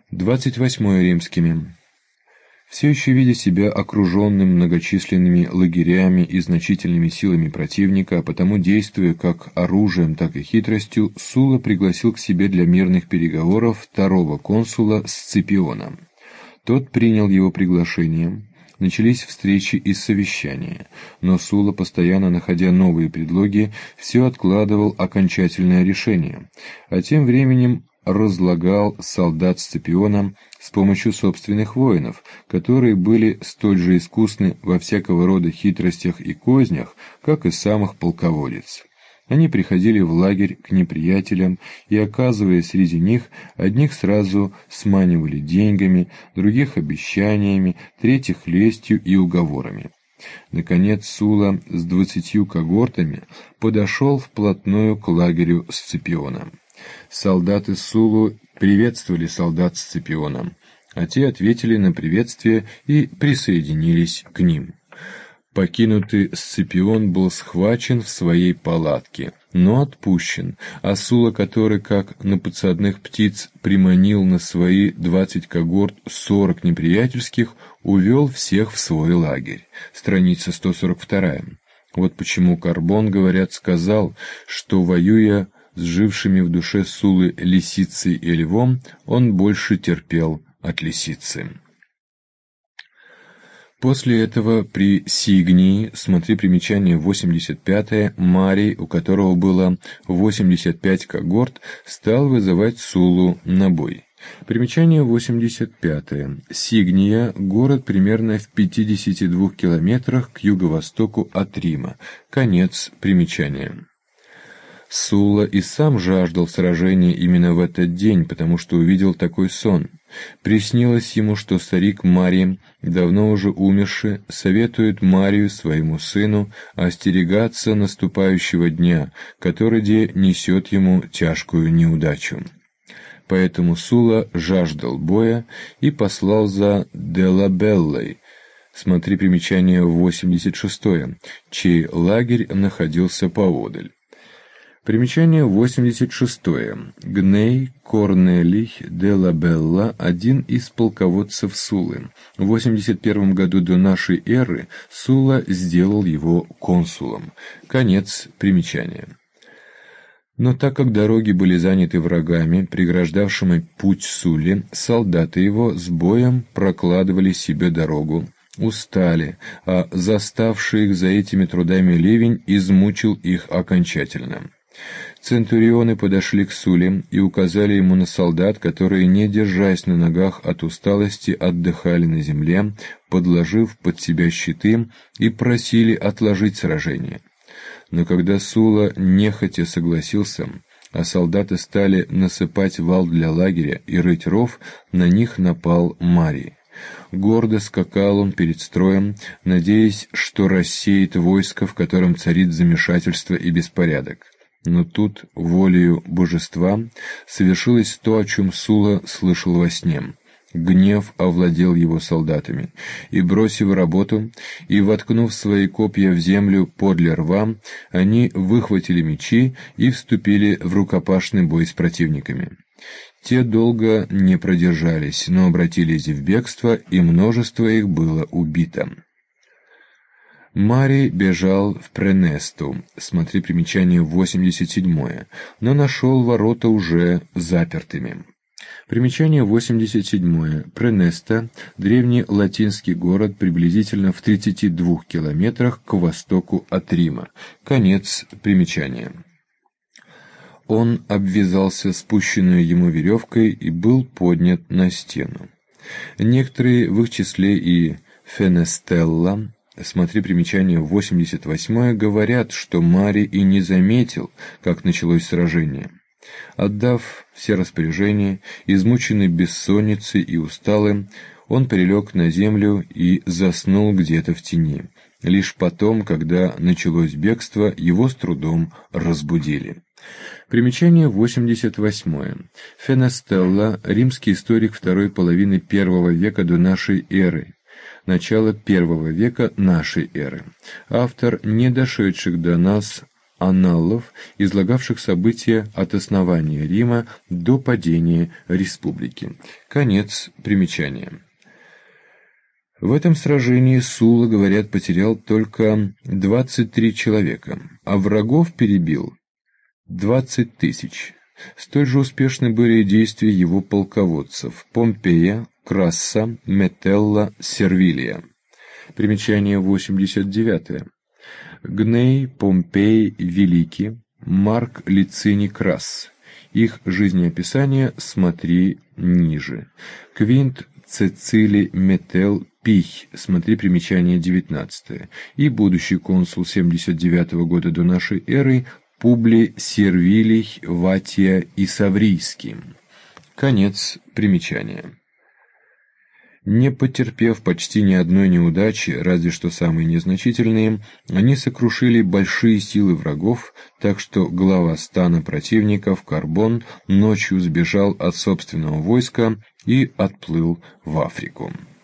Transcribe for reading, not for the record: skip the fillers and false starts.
28 римскими. Все еще видя себя окруженным многочисленными лагерями и значительными силами противника, а потому действуя как оружием, так и хитростью, Сула пригласил к себе для мирных переговоров второго консула Сципиона. Тот принял его приглашение. Начались встречи и совещания, но Сула, постоянно находя новые предлоги, все откладывал окончательное решение, а тем временем разлагал солдат Сципиона с помощью собственных воинов, которые были столь же искусны во всякого рода хитростях и кознях, как и сам их полководец. Они приходили в лагерь к неприятелям и, оказываясь среди них, одних сразу сманивали деньгами, других обещаниями, третьих лестью и уговорами. Наконец Сула с 20 когортами подошел вплотную к лагерю Сципиона. Солдаты Сулу приветствовали солдат Сципиона, а те ответили на приветствие и присоединились к ним. Покинутый Сципион был схвачен в своей палатке, но отпущен, а Сула, который, как на подсадных птиц, приманил на свои 20 когорт 40 неприятельских, увел всех в свой лагерь. Страница 142. Вот почему Карбон, говорят, сказал, что, воюя с жившими в душе Сулы лисицей и львом, он больше терпел от лисицы. После этого при Сигнии, смотри примечание 85, Марий, у которого было 85 когорт, стал вызывать Сулу на бой. Примечание 85. Сигния – город примерно в 52 километрах к юго-востоку от Рима. Конец примечания. Сула и сам жаждал сражения именно в этот день, потому что увидел такой сон. Приснилось ему, что старик Марий, давно уже умерший, советует Марию, своему сыну, остерегаться наступающего дня, который де несет ему тяжкую неудачу. Поэтому Сула жаждал боя и послал за Делабеллой, смотри примечание 86, чей лагерь находился поодаль. Примечание 86. Гней Корнелий де Лабелла, один из полководцев Сулы. В 81 году до нашей эры Сула сделал его консулом. Конец примечания. Но так как дороги были заняты врагами, преграждавшими путь Суле, солдаты его с боем прокладывали себе дорогу, устали, а заставший их за этими трудами ливень измучил их окончательно. Центурионы подошли к Суле и указали ему на солдат, которые, не держась на ногах от усталости, отдыхали на земле, подложив под себя щиты, и просили отложить сражение. Но когда Сула нехотя согласился, а солдаты стали насыпать вал для лагеря и рыть ров, на них напал Марий. Гордо скакал он перед строем, надеясь, что рассеет войско, в котором царит замешательство и беспорядок. Но тут, волею божества, совершилось то, о чем Сула слышал во сне. Гнев овладел его солдатами, и, бросив работу и воткнув свои копья в землю подле рва, они выхватили мечи и вступили в рукопашный бой с противниками. Те долго не продержались, но обратились в бегство, и множество их было убито. Марий бежал в Пренесту, смотри примечание 87, но нашел ворота уже запертыми. Примечание 87. Пренеста – древний латинский город, приблизительно в 32 километрах к востоку от Рима. Конец примечания. Он обвязался спущенную ему веревкой и был поднят на стену. Некоторые, в их числе и Фенестелла, смотри примечание 88, говорят, что Марий и не заметил, как началось сражение. Отдав все распоряжения, измученный бессонницей и усталым, он прилег на землю и заснул где-то в тени. Лишь потом, когда началось бегство, его с трудом разбудили. Примечание 88. Фенестелла, римский историк второй половины I века до нашей эры, начало I века нашей эры. Автор не дошедших до нас анналов, излагавших события от основания Рима до падения республики. Конец примечания. В этом сражении Сула, говорят, потерял только 23 человека, а врагов перебил 20 тысяч. Столь же успешны были действия его полководцев Помпея, Красса, Метелла, Сервилия. Примечание 89. Гней, Помпей, Великий, Марк Лициний, Красс. Их жизнеописание смотри ниже. Квинт Цицилий Метел Пий, смотри примечание 19. И будущий консул 79 года до нашей эры Публий Сервилий Ватия и Саврийский. Конец примечания. Не потерпев почти ни одной неудачи, разве что самые незначительные, они сокрушили большие силы врагов, так что глава стана противников Карбон ночью сбежал от собственного войска и отплыл в Африку.